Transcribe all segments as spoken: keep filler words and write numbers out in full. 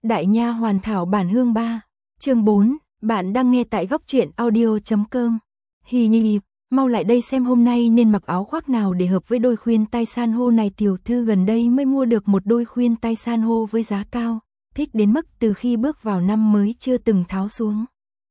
Đại nha hoàn thảo bản hương ba. Chương bốn, bạn đang nghe tại góc truyện audio chấm com. Hi nhi, mau lại đây xem hôm nay nên mặc áo khoác nào để hợp với đôi khuyên tai san hô này. Tiểu thư gần đây mới mua được một đôi khuyên tai san hô với giá cao, thích đến mức từ khi bước vào năm mới chưa từng tháo xuống.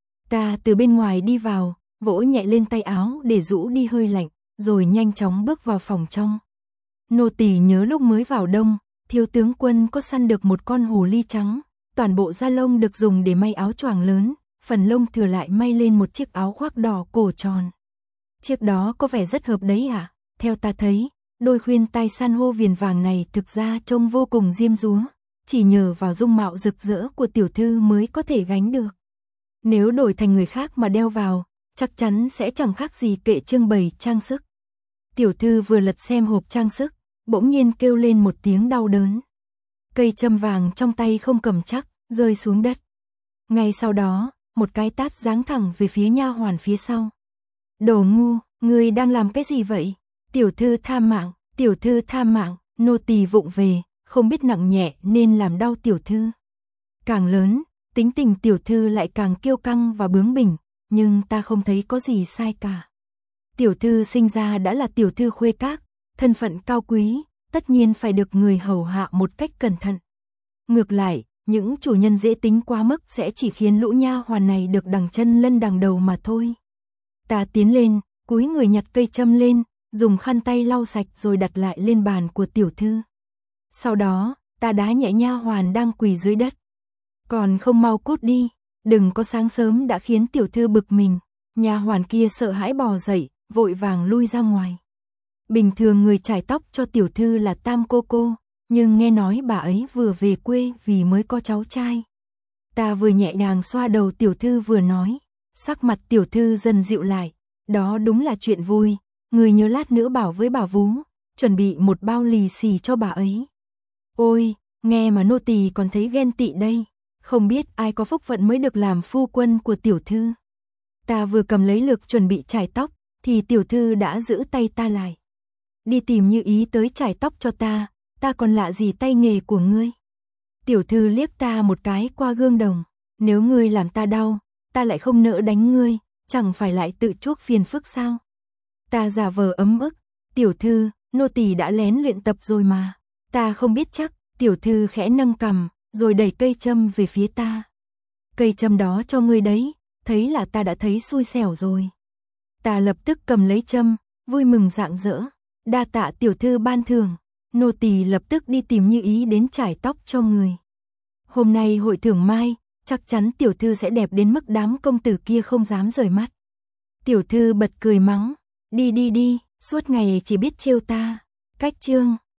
Ta từ bên ngoài đi vào, vỗ nhẹ lên tay áo để rũ đi hơi lạnh, rồi nhanh chóng bước vào phòng trong. Nô tỳ nhớ lúc mới vào đông, thiếu tướng quân có săn được một con hồ ly trắng, toàn bộ da lông được dùng để may áo choàng lớn, phần lông thừa lại may lên một chiếc áo khoác đỏ cổ tròn. Chiếc đó có vẻ rất hợp đấy hả? Theo ta thấy, đôi khuyên tai san hô viền vàng này thực ra trông vô cùng diêm dúa, chỉ nhờ vào dung mạo rực rỡ của tiểu thư mới có thể gánh được. Nếu đổi thành người khác mà đeo vào, chắc chắn sẽ chẳng khác gì kệ trưng bày trang sức. Tiểu thư vừa lật xem hộp trang sức, bỗng nhiên kêu lên một tiếng đau đớn. Cây châm vàng trong tay không cầm chắc, rơi xuống đất. Ngay sau đó, một cái tát giáng thẳng về phía nha hoàn phía sau. Đồ ngu, ngươi đang làm cái gì vậy? Tiểu thư tha mạng, tiểu thư tha mạng, nô tỳ vụng về, không biết nặng nhẹ nên làm đau tiểu thư. Càng lớn, tính tình tiểu thư lại càng kiêu căng và bướng bỉnh, nhưng ta không thấy có gì sai cả. Tiểu thư sinh ra đã là tiểu thư khuê các, thân phận cao quý, tất nhiên phải được người hầu hạ một cách cẩn thận. Ngược lại, những chủ nhân dễ tính quá mức sẽ chỉ khiến lũ nha hoàn này được đằng chân lân đằng đầu mà thôi. Ta tiến lên, cúi người nhặt cây châm lên, dùng khăn tay lau sạch rồi đặt lại lên bàn của tiểu thư. Sau đó, ta đá nhẹ nha hoàn đang quỳ dưới đất. Còn không mau cút đi, đừng có sáng sớm đã khiến tiểu thư bực mình. Nha hoàn kia sợ hãi bò dậy, vội vàng lui ra ngoài. Bình thường người chải tóc cho tiểu thư là Tam cô cô, nhưng nghe nói bà ấy vừa về quê vì mới có cháu trai. Ta vừa nhẹ nhàng xoa đầu tiểu thư vừa nói, sắc mặt tiểu thư dần dịu lại, đó đúng là chuyện vui, người nhớ lát nữa bảo với bà vú, chuẩn bị một bao lì xì cho bà ấy. Ôi, nghe mà nô tỳ còn thấy ghen tị đây, không biết ai có phúc phận mới được làm phu quân của tiểu thư. Ta vừa cầm lấy lược chuẩn bị chải tóc, thì tiểu thư đã giữ tay ta lại. Đi tìm Như Ý tới chải tóc cho ta, ta còn lạ gì tay nghề của ngươi. Tiểu thư liếc ta một cái qua gương đồng, nếu ngươi làm ta đau, ta lại không nỡ đánh ngươi, chẳng phải lại tự chuốc phiền phức sao. Ta giả vờ ấm ức, tiểu thư, nô tỳ đã lén luyện tập rồi mà. Ta không biết chắc, tiểu thư khẽ nâng cằm, rồi đẩy cây châm về phía ta. Cây châm đó cho ngươi đấy, thấy là ta đã thấy xui xẻo rồi. Ta lập tức cầm lấy châm, vui mừng rạng rỡ, đa tạ tiểu thư ban thưởng. Nô tỳ lập tức đi tìm Như Ý đến chải tóc cho người. Hôm nay hội thưởng mai, chắc chắn tiểu thư sẽ đẹp đến mức đám công tử kia không dám rời mắt. Tiểu thư bật cười mắng, đi đi đi, suốt ngày chỉ biết trêu ta. Cách chương